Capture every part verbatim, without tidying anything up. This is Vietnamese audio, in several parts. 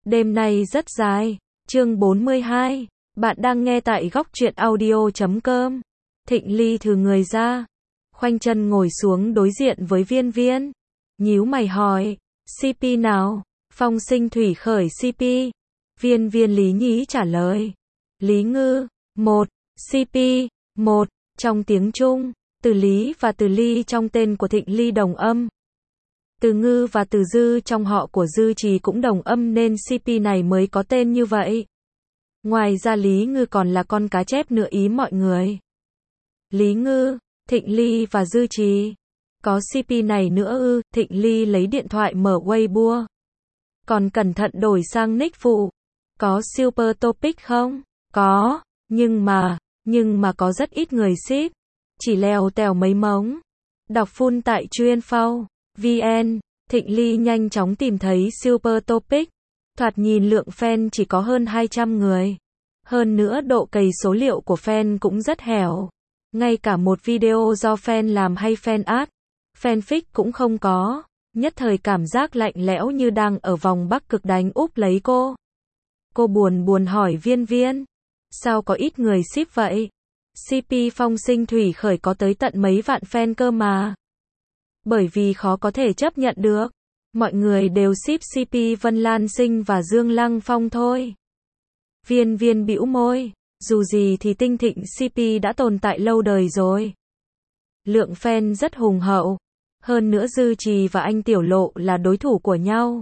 Đêm nay rất dài. Chương bốn mươi hai. Bạn đang nghe tại góc truyện audio chấm com. Thịnh Ly thừ người ra, khoanh chân ngồi xuống đối diện với Viên Viên. Nhíu mày hỏi, xê pê nào? Phong Sinh Thủy Khởi xê pê. Viên Viên lý nhí trả lời. Lý Ngư, một, xê pê, một. Trong tiếng Trung, từ Lý và từ Ly trong tên của Thịnh Ly đồng âm. Từ Ngư và từ Dư trong họ của Dư Trì cũng đồng âm nên xê pê này mới có tên như vậy. Ngoài ra Lý Ngư còn là con cá chép nữa ý mọi người. Lý Ngư, Thịnh Ly và Dư Trì. Có xê pê này nữa ư? Thịnh Ly lấy điện thoại mở Weibo. Còn cẩn thận đổi sang nick phụ. Có Super Topic không? Có, nhưng mà, nhưng mà có rất ít người ship. Chỉ lèo tèo mấy mống. Đọc full tại chuyên phao. vê en, Thịnh Ly nhanh chóng tìm thấy Super Topic. Thoạt nhìn lượng fan chỉ có hơn hai trăm người. Hơn nữa độ cày số liệu của fan cũng rất hẻo. Ngay cả một video do fan làm hay fan art, fanfic cũng không có. Nhất thời cảm giác lạnh lẽo như đang ở vòng Bắc Cực đánh úp lấy cô. Cô buồn buồn hỏi Viên Viên. Sao có ít người ship vậy? xê pê Phong Sinh Thủy Khởi có tới tận mấy vạn fan cơ mà. Bởi vì khó có thể chấp nhận được. Mọi người đều ship xê pê Vân Lan Sinh và Dương Lăng Phong thôi. Viên Viên bĩu môi. Dù gì thì Tinh Thịnh xê pê đã tồn tại lâu đời rồi. Lượng fan rất hùng hậu. Hơn nữa Dư Trì và anh Tiểu Lộ là đối thủ của nhau.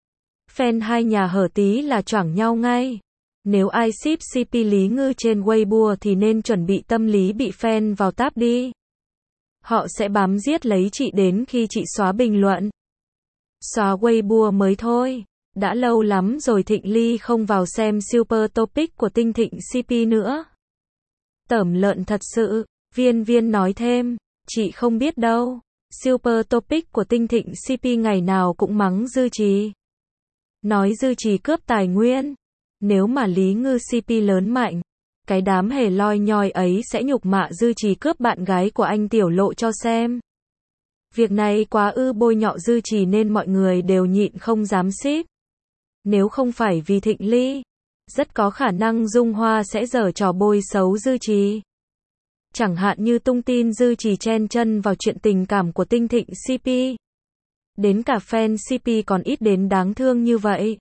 Fan hai nhà hở tí là choảng nhau ngay. Nếu ai ship xê pê Lý Ngư trên Weibo thì nên chuẩn bị tâm lý bị fan vào táp đi. Họ sẽ bám giết lấy chị đến khi chị xóa bình luận. Xóa Weibo mới thôi. Đã lâu lắm rồi Thịnh Ly không vào xem Super Topic của Tinh Thịnh xê pê nữa. Tởm lợn thật sự. Viên Viên nói thêm. Chị không biết đâu. Super Topic của Tinh Thịnh xê pê ngày nào cũng mắng Dư Trì. Nói Dư Trì cướp tài nguyên. Nếu mà Lý Ngư xê pê lớn mạnh, cái đám hề loi nhoi ấy sẽ nhục mạ Dư Trì cướp bạn gái của anh Tiểu Lộ cho xem. Việc này quá ư bôi nhọ Dư Trì nên mọi người đều nhịn không dám ship. Nếu không phải vì Thịnh Ly, rất có khả năng Dung Hoa sẽ giở trò bôi xấu Dư Trì. Chẳng hạn như tung tin Dư Trì chen chân vào chuyện tình cảm của Tinh Thịnh xê pê. Đến cả fan xê pê còn ít đến đáng thương như vậy.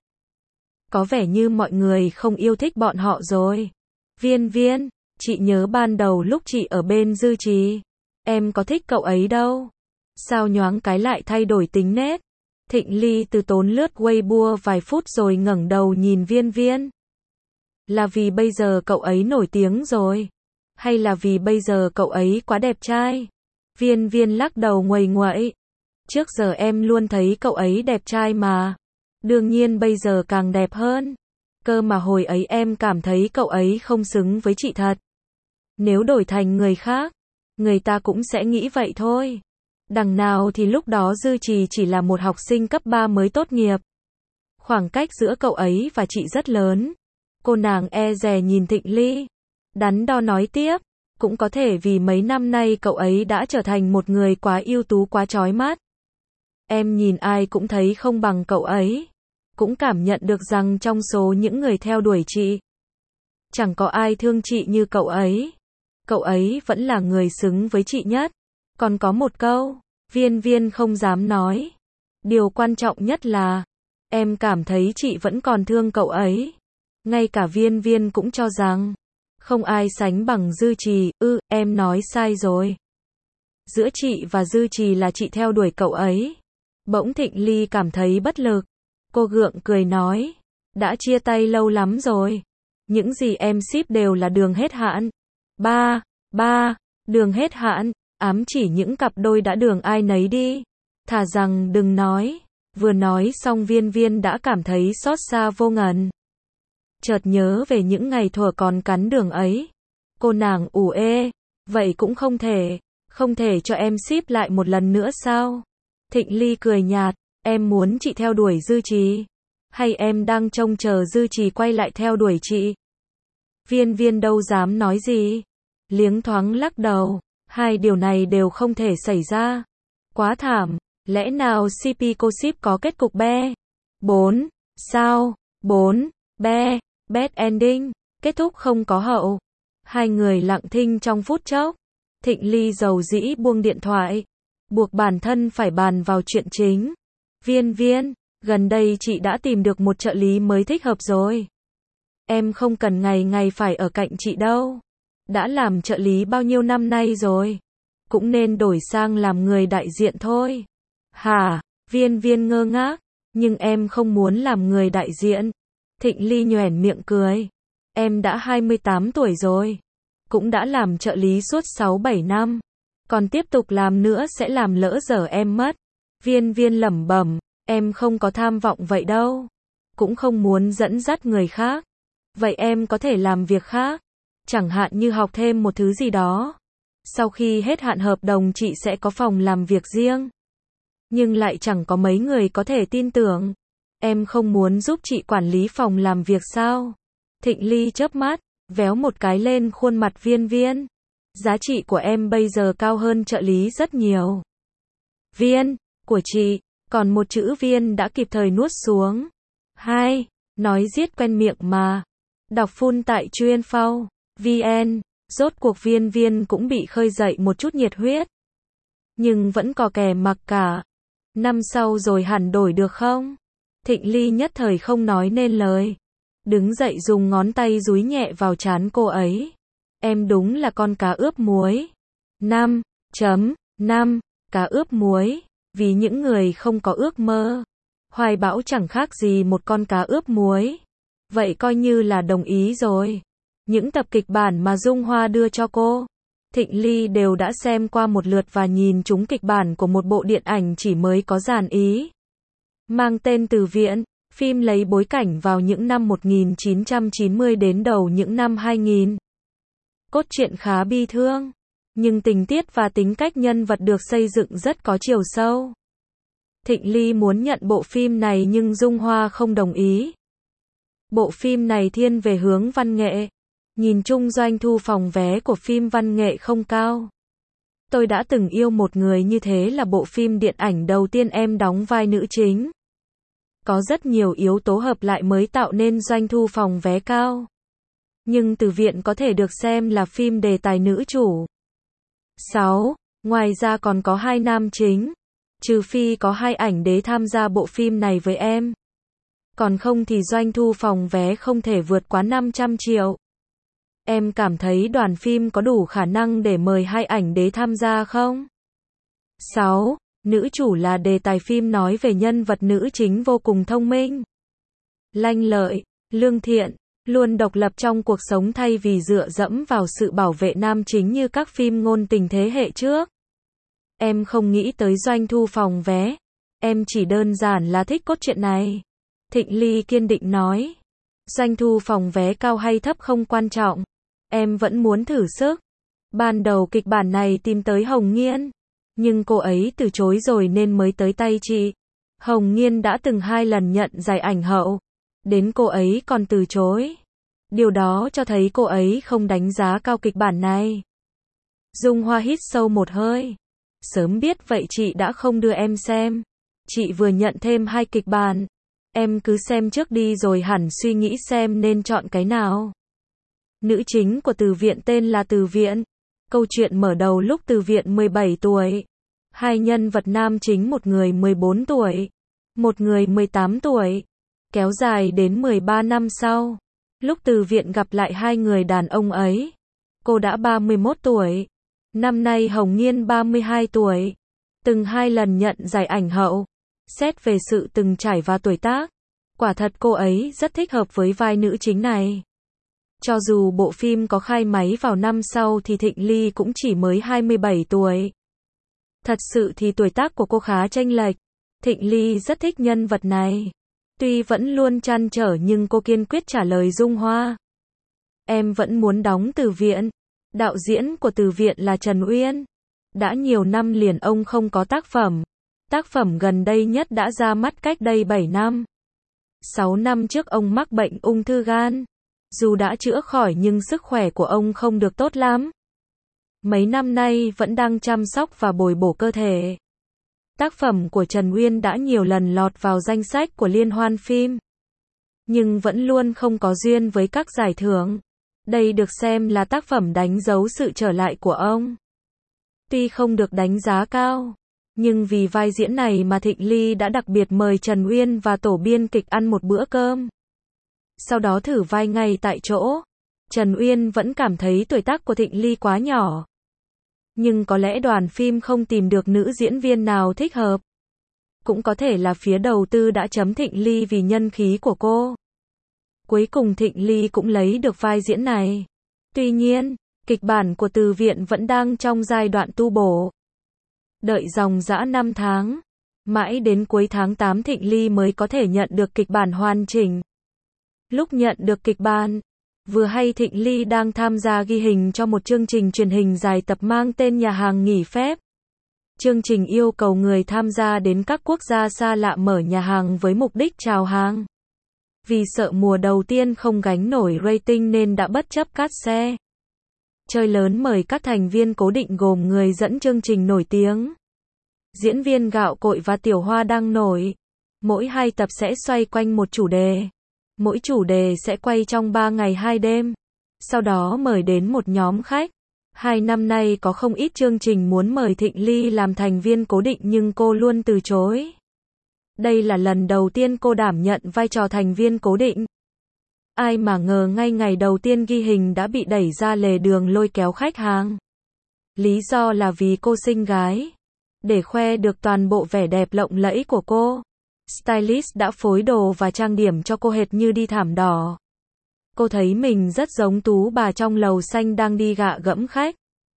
Có vẻ như mọi người không yêu thích bọn họ rồi. Viên Viên, chị nhớ ban đầu lúc chị ở bên Dư Trì, em có thích cậu ấy đâu. Sao nhoáng cái lại thay đổi tính nết? Thịnh Ly từ tốn lướt Weibo vài phút rồi ngẩng đầu nhìn Viên Viên. Là vì bây giờ cậu ấy nổi tiếng rồi? Hay là vì bây giờ cậu ấy quá đẹp trai? Viên Viên lắc đầu nguầy nguậy. Trước giờ em luôn thấy cậu ấy đẹp trai mà. Đương nhiên bây giờ càng đẹp hơn. Cơ mà hồi ấy em cảm thấy cậu ấy không xứng với chị thật. Nếu đổi thành người khác, người ta cũng sẽ nghĩ vậy thôi. Đằng nào thì lúc đó Dư Trì chỉ là một học sinh cấp ba mới tốt nghiệp. Khoảng cách giữa cậu ấy và chị rất lớn. Cô nàng e dè nhìn Thịnh Ly. Đắn đo nói tiếp. Cũng có thể vì mấy năm nay cậu ấy đã trở thành một người quá ưu tú quá chói mắt. Em nhìn ai cũng thấy không bằng cậu ấy. Cũng cảm nhận được rằng trong số những người theo đuổi chị, chẳng có ai thương chị như cậu ấy. Cậu ấy vẫn là người xứng với chị nhất. Còn có một câu, Viên Viên không dám nói. Điều quan trọng nhất là, em cảm thấy chị vẫn còn thương cậu ấy. Ngay cả Viên Viên cũng cho rằng, không ai sánh bằng Dư Trì. Ư, em nói sai rồi. Giữa chị và Dư Trì là chị theo đuổi cậu ấy. Bỗng Thịnh Ly cảm thấy bất lực. Cô gượng cười nói, đã chia tay lâu lắm rồi. Những gì em ship đều là đường hết hạn. Ba, ba, đường hết hạn, ám chỉ những cặp đôi đã đường ai nấy đi. Thà rằng đừng nói. Vừa nói xong Viên Viên đã cảm thấy xót xa vô ngần. Chợt nhớ về những ngày thuở còn cắn đường ấy. Cô nàng ủ ê, vậy cũng không thể, không thể cho em ship lại một lần nữa sao? Thịnh Ly cười nhạt, em muốn chị theo đuổi Dư Trì? Hay em đang trông chờ Dư Trì quay lại theo đuổi chị? Viên Viên đâu dám nói gì. Liếng thoáng lắc đầu, hai điều này đều không thể xảy ra. Quá thảm, lẽ nào xê pê cô ship có kết cục be? bốn. Sao? bốn. Be, bad ending, kết thúc không có hậu. Hai người lặng thinh trong phút chốc. Thịnh Ly dầu dĩ buông điện thoại, buộc bản thân phải bàn vào chuyện chính. Viên Viên, gần đây chị đã tìm được một trợ lý mới thích hợp rồi. Em không cần ngày ngày phải ở cạnh chị đâu. Đã làm trợ lý bao nhiêu năm nay rồi. Cũng nên đổi sang làm người đại diện thôi. Hả? Viên Viên ngơ ngác. Nhưng em không muốn làm người đại diện. Thịnh Ly nhoẻn miệng cười. Em đã hai mươi tám tuổi rồi. Cũng đã làm trợ lý suốt sáu bảy năm. Còn tiếp tục làm nữa sẽ làm lỡ dở em mất. Viên Viên lẩm bẩm. Em không có tham vọng vậy đâu. Cũng không muốn dẫn dắt người khác. Vậy em có thể làm việc khác. Chẳng hạn như học thêm một thứ gì đó. Sau khi hết hạn hợp đồng chị sẽ có phòng làm việc riêng. Nhưng lại chẳng có mấy người có thể tin tưởng. Em không muốn giúp chị quản lý phòng làm việc sao? Thịnh Ly chớp mắt, véo một cái lên khuôn mặt Viên Viên. Giá trị của em bây giờ cao hơn trợ lý rất nhiều. Viên, của chị, còn một chữ Viên đã kịp thời nuốt xuống. Hai, nói giết quen miệng mà. Đọc full tại chuyên phao, vn, rốt cuộc Viên Viên cũng bị khơi dậy một chút nhiệt huyết. Nhưng vẫn có kẻ mặc cả. Năm sau rồi hẳn đổi được không? Thịnh Ly nhất thời không nói nên lời. Đứng dậy dùng ngón tay dúi nhẹ vào trán cô ấy. Em đúng là con cá ướp muối. năm chấm năm Cá ướp muối. Vì những người không có ước mơ. Hoài bão chẳng khác gì một con cá ướp muối. Vậy coi như là đồng ý rồi. Những tập kịch bản mà Dung Hoa đưa cho cô, Thịnh Ly đều đã xem qua một lượt và nhìn chúng kịch bản của một bộ điện ảnh chỉ mới có dàn ý. Mang tên Từ Viện, phim lấy bối cảnh vào những năm một nghìn chín trăm chín mươi đến đầu những năm hai nghìn. Cốt truyện khá bi thương, nhưng tình tiết và tính cách nhân vật được xây dựng rất có chiều sâu. Thịnh Ly muốn nhận bộ phim này nhưng Dung Hoa không đồng ý. Bộ phim này thiên về hướng văn nghệ. Nhìn chung doanh thu phòng vé của phim văn nghệ không cao. Tôi đã từng yêu một người như thế là bộ phim điện ảnh đầu tiên em đóng vai nữ chính. Có rất nhiều yếu tố hợp lại mới tạo nên doanh thu phòng vé cao. Nhưng Từ Viện có thể được xem là phim đề tài nữ chủ. sáu. Ngoài ra còn có hai nam chính. Trừ phi có hai ảnh đế tham gia bộ phim này với em. Còn không thì doanh thu phòng vé không thể vượt quá năm trăm triệu. Em cảm thấy đoàn phim có đủ khả năng để mời hai ảnh đế tham gia không? sáu. Nữ chủ là đề tài phim nói về nhân vật nữ chính vô cùng thông minh, lanh lợi, lương thiện, luôn độc lập trong cuộc sống thay vì dựa dẫm vào sự bảo vệ nam chính như các phim ngôn tình thế hệ trước. Em không nghĩ tới doanh thu phòng vé. Em chỉ đơn giản là thích cốt truyện này. Thịnh Ly kiên định nói. Doanh thu phòng vé cao hay thấp không quan trọng. Em vẫn muốn thử sức. Ban đầu kịch bản này tìm tới Hồng Nghiên. Nhưng cô ấy từ chối rồi nên mới tới tay chị. Hồng Nghiên đã từng hai lần nhận giải ảnh hậu. Đến cô ấy còn từ chối. Điều đó cho thấy cô ấy không đánh giá cao kịch bản này. Dung Hoa hít sâu một hơi. Sớm biết vậy chị đã không đưa em xem. Chị vừa nhận thêm hai kịch bản. Em cứ xem trước đi rồi hẳn suy nghĩ xem nên chọn cái nào. Nữ chính của Từ Viện tên là Từ Viện. Câu chuyện mở đầu lúc Từ Viện mười bảy tuổi. Hai nhân vật nam chính một người mười bốn tuổi. Một người mười tám tuổi. Kéo dài đến mười ba năm sau. Lúc Từ Viện gặp lại hai người đàn ông ấy. Cô đã ba mươi mốt tuổi. Năm nay Hồng Nghiên ba mươi hai tuổi. Từng hai lần nhận giải ảnh hậu. Xét về sự từng trải và tuổi tác. Quả thật cô ấy rất thích hợp với vai nữ chính này. Cho dù bộ phim có khai máy vào năm sau thì Thịnh Ly cũng chỉ mới hai mươi bảy tuổi. Thật sự thì tuổi tác của cô khá chênh lệch. Thịnh Ly rất thích nhân vật này. Tuy vẫn luôn trăn trở nhưng cô kiên quyết trả lời Dung Hoa. Em vẫn muốn đóng Từ Viện. Đạo diễn của Từ Viện là Trần Uyên. Đã nhiều năm liền ông không có tác phẩm. Tác phẩm gần đây nhất đã ra mắt cách đây bảy năm. sáu năm trước ông mắc bệnh ung thư gan. Dù đã chữa khỏi nhưng sức khỏe của ông không được tốt lắm. Mấy năm nay vẫn đang chăm sóc và bồi bổ cơ thể. Tác phẩm của Trần Uyên đã nhiều lần lọt vào danh sách của liên hoan phim. nhưng vẫn luôn không có duyên với các giải thưởng. Đây được xem là tác phẩm đánh dấu sự trở lại của ông. Tuy không được đánh giá cao, nhưng vì vai diễn này mà Thịnh Ly đã đặc biệt mời Trần Uyên và tổ biên kịch ăn một bữa cơm. Sau đó thử vai ngay tại chỗ, Trần Uyên vẫn cảm thấy tuổi tác của Thịnh Ly quá nhỏ. Nhưng có lẽ đoàn phim không tìm được nữ diễn viên nào thích hợp. Cũng có thể là phía đầu tư đã chấm Thịnh Ly vì nhân khí của cô. Cuối cùng Thịnh Ly cũng lấy được vai diễn này. Tuy nhiên, kịch bản của Từ Viện vẫn đang trong giai đoạn tu bổ. Đợi dòng dã năm tháng, mãi đến cuối tháng tám Thịnh Ly mới có thể nhận được kịch bản hoàn chỉnh. Lúc nhận được kịch bản, vừa hay Thịnh Ly đang tham gia ghi hình cho một chương trình truyền hình dài tập mang tên Nhà hàng nghỉ phép. Chương trình yêu cầu người tham gia đến các quốc gia xa lạ mở nhà hàng với mục đích chào hàng. Vì sợ mùa đầu tiên không gánh nổi rating nên đã bất chấp cát xe. Chơi lớn mời các thành viên cố định gồm người dẫn chương trình nổi tiếng, diễn viên Gạo Cội và Tiểu Hoa đang nổi. Mỗi hai tập sẽ xoay quanh một chủ đề. Mỗi chủ đề sẽ quay trong ba ngày hai đêm. Sau đó mời đến một nhóm khách. Hai năm nay có không ít chương trình muốn mời Thịnh Ly làm thành viên cố định nhưng cô luôn từ chối. Đây là lần đầu tiên cô đảm nhận vai trò thành viên cố định. Ai mà ngờ ngay ngày đầu tiên ghi hình đã bị đẩy ra lề đường lôi kéo khách hàng. Lý do là vì cô xinh gái. Để khoe được toàn bộ vẻ đẹp lộng lẫy của cô, stylist đã phối đồ và trang điểm cho cô hệt như đi thảm đỏ. Cô thấy mình rất giống Tú Bà trong Lầu Xanh đang đi gạ gẫm khách.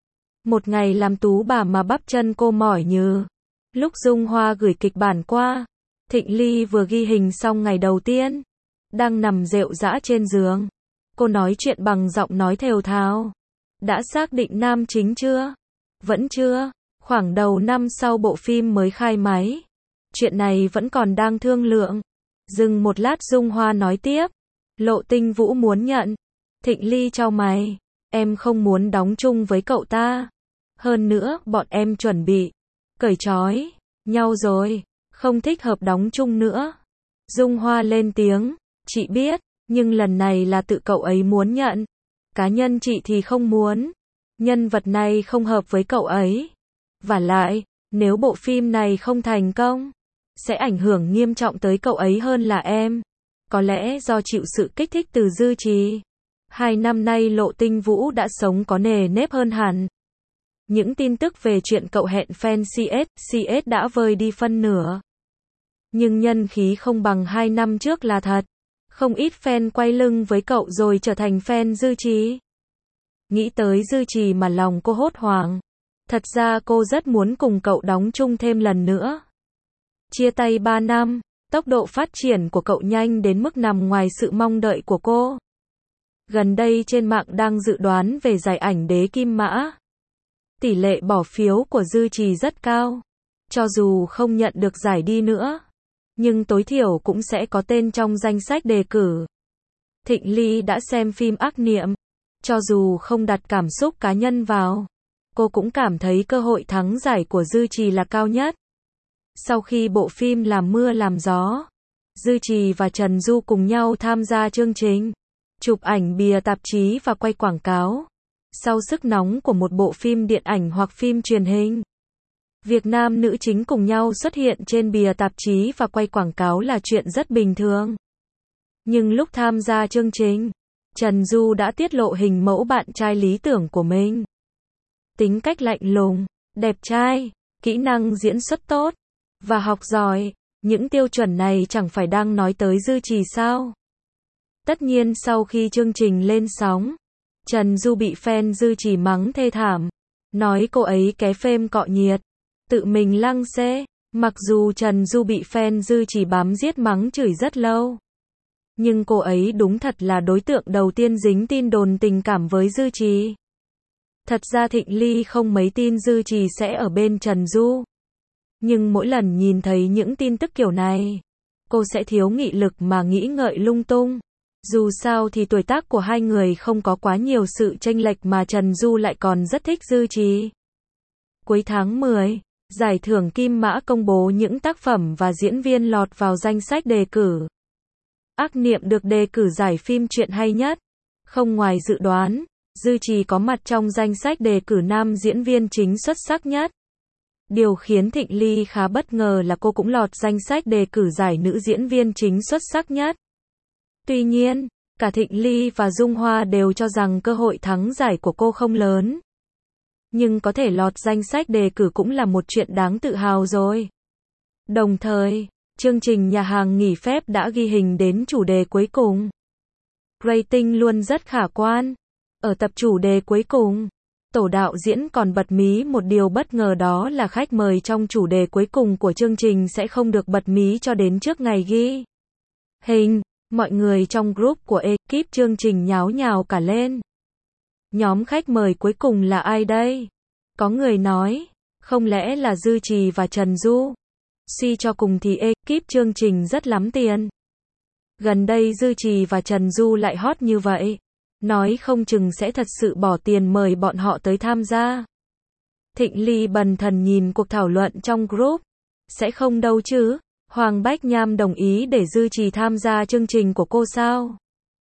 Một ngày làm Tú Bà mà bắp chân cô mỏi nhừ. Lúc Dung Hoa gửi kịch bản qua, Thịnh Ly vừa ghi hình xong ngày đầu tiên, đang nằm rệu rã trên giường. Cô nói chuyện bằng giọng nói thều thào. Đã xác định nam chính chưa? Vẫn chưa. Khoảng đầu năm sau bộ phim mới khai máy. Chuyện này vẫn còn đang thương lượng. Dừng một lát Dung Hoa nói tiếp. Lộ Tinh Vũ muốn nhận. Thịnh Ly chau mày. Em không muốn đóng chung với cậu ta. Hơn nữa, bọn em chuẩn bị cởi trói nhau rồi. Không thích hợp đóng chung nữa. Dung Hoa lên tiếng. Chị biết, nhưng lần này là tự cậu ấy muốn nhận. Cá nhân chị thì không muốn. Nhân vật này không hợp với cậu ấy. Vả lại, nếu bộ phim này không thành công, sẽ ảnh hưởng nghiêm trọng tới cậu ấy hơn là em. Có lẽ do chịu sự kích thích từ Dư Trì. Hai năm nay Lộ Tinh Vũ đã sống có nề nếp hơn hẳn. Những tin tức về chuyện cậu hẹn fan xê ét, xê ét đã vơi đi phân nửa. Nhưng nhân khí không bằng hai năm trước là thật. Không ít fan quay lưng với cậu rồi trở thành fan Dư Trì. Nghĩ tới Dư Trì mà lòng cô hốt hoảng. Thật ra cô rất muốn cùng cậu đóng chung thêm lần nữa. Chia tay ba năm, tốc độ phát triển của cậu nhanh đến mức nằm ngoài sự mong đợi của cô. Gần đây trên mạng đang dự đoán về giải ảnh Đế Kim Mã. Tỷ lệ bỏ phiếu của Dư Trì rất cao. Cho dù không nhận được giải đi nữa, nhưng tối thiểu cũng sẽ có tên trong danh sách đề cử. Thịnh Ly đã xem phim Ác Niệm. Cho dù không đặt cảm xúc cá nhân vào, cô cũng cảm thấy cơ hội thắng giải của Dư Trì là cao nhất. Sau khi bộ phim Làm Mưa Làm Gió, Dư Trì và Trần Du cùng nhau tham gia chương trình, chụp ảnh bìa tạp chí và quay quảng cáo. Sau sức nóng của một bộ phim điện ảnh hoặc phim truyền hình, việc nam nữ chính cùng nhau xuất hiện trên bìa tạp chí và quay quảng cáo là chuyện rất bình thường. Nhưng lúc tham gia chương trình, Trần Du đã tiết lộ hình mẫu bạn trai lý tưởng của mình. Tính cách lạnh lùng, đẹp trai, kỹ năng diễn xuất tốt, và học giỏi. Những tiêu chuẩn này chẳng phải đang nói tới Dư Trì sao? Tất nhiên sau khi chương trình lên sóng, Trần Du bị fan Dư Trì mắng thê thảm. Nói cô ấy ké phêm cọ nhiệt, tự mình lăng xê. Mặc dù Trần Du bị fan Dư Trì bám giết mắng chửi rất lâu, nhưng cô ấy đúng thật là đối tượng đầu tiên dính tin đồn tình cảm với Dư Trì. Thật ra Thịnh Ly không mấy tin Dư Trì sẽ ở bên Trần Du. Nhưng mỗi lần nhìn thấy những tin tức kiểu này, cô sẽ thiếu nghị lực mà nghĩ ngợi lung tung. Dù sao thì tuổi tác của hai người không có quá nhiều sự chênh lệch mà Trần Du lại còn rất thích Dư Trì. Cuối tháng mười, giải thưởng Kim Mã công bố những tác phẩm và diễn viên lọt vào danh sách đề cử. Ác niệm được đề cử giải phim truyện hay nhất. Không ngoài dự đoán, Dư Trì có mặt trong danh sách đề cử nam diễn viên chính xuất sắc nhất. Điều khiến Thịnh Ly khá bất ngờ là cô cũng lọt danh sách đề cử giải nữ diễn viên chính xuất sắc nhất. Tuy nhiên, cả Thịnh Ly và Dung Hoa đều cho rằng cơ hội thắng giải của cô không lớn. Nhưng có thể lọt danh sách đề cử cũng là một chuyện đáng tự hào rồi. Đồng thời, chương trình Nhà hàng nghỉ phép đã ghi hình đến chủ đề cuối cùng. Rating luôn rất khả quan. Ở tập chủ đề cuối cùng, tổ đạo diễn còn bật mí một điều bất ngờ, đó là khách mời trong chủ đề cuối cùng của chương trình sẽ không được bật mí cho đến trước ngày ghi hình. Mọi người trong group của ekip chương trình nháo nhào cả lên. Nhóm khách mời cuối cùng là ai đây? Có người nói, không lẽ là Dư Trì và Trần Du? Suy cho cùng thì ekip chương trình rất lắm tiền. Gần đây Dư Trì và Trần Du lại hot như vậy. Nói không chừng sẽ thật sự bỏ tiền mời bọn họ tới tham gia. Thịnh Ly bần thần nhìn cuộc thảo luận trong group. Sẽ không đâu chứ? Hoàng Bách Nham đồng ý để Dư Trì tham gia chương trình của cô sao?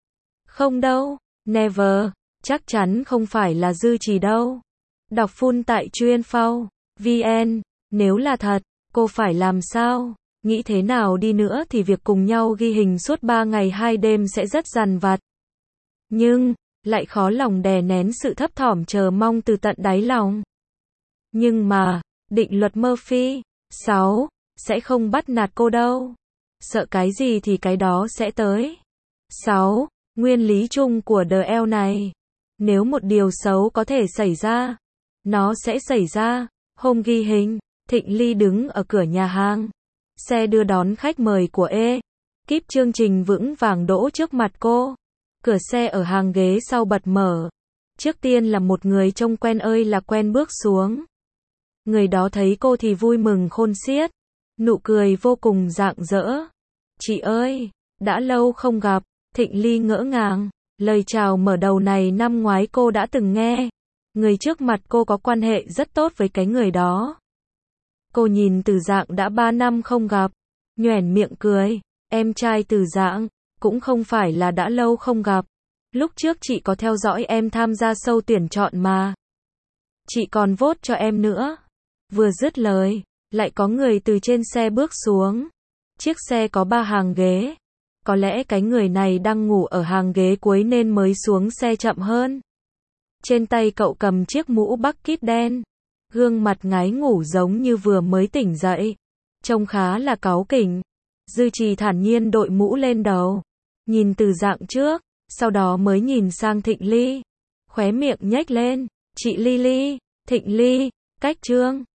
Không đâu, never, chắc chắn không phải là Dư Trì đâu. Đọc full tại chuyên phao vn, nếu là thật, cô phải làm sao? Nghĩ thế nào đi nữa thì việc cùng nhau ghi hình suốt ba ngày hai đêm sẽ rất dằn vặt. Nhưng, lại khó lòng đè nén sự thấp thỏm chờ mong từ tận đáy lòng. Nhưng mà, định luật Murphy, sáu, sẽ không bắt nạt cô đâu. Sợ cái gì thì cái đó sẽ tới. sáu. Nguyên lý chung của The L này. Nếu một điều xấu có thể xảy ra, nó sẽ xảy ra. Hôm ghi hình, Thịnh Ly đứng ở cửa nhà hàng. Xe đưa đón khách mời của E. Kíp chương trình vững vàng đỗ trước mặt cô. Cửa xe ở hàng ghế sau bật mở. Trước tiên là một người trông quen ơi là quen bước xuống. Người đó thấy cô thì vui mừng khôn xiết. Nụ cười vô cùng rạng rỡ. Chị ơi, đã lâu không gặp. Thịnh Ly ngỡ ngàng. Lời chào mở đầu này năm ngoái cô đã từng nghe. Người trước mặt cô có quan hệ rất tốt với cái người đó. Cô nhìn Từ Dạng đã ba năm không gặp. Nhoẻn miệng cười. Em trai Từ Dạng, cũng không phải là đã lâu không gặp. Lúc trước chị có theo dõi em tham gia show tuyển chọn mà. Chị còn vote cho em nữa. Vừa dứt lời, lại có người từ trên xe bước xuống. Chiếc xe có ba hàng ghế. Có lẽ cái người này đang ngủ ở hàng ghế cuối nên mới xuống xe chậm hơn. Trên tay cậu cầm chiếc mũ bucket đen. Gương mặt ngái ngủ giống như vừa mới tỉnh dậy. Trông khá là cáu kỉnh. Dư Trì thản nhiên đội mũ lên đầu. Nhìn Từ Dạng trước, sau đó mới nhìn sang Thịnh Ly. Khóe miệng nhếch lên. Chị Ly Ly, Thịnh Ly, cách chương.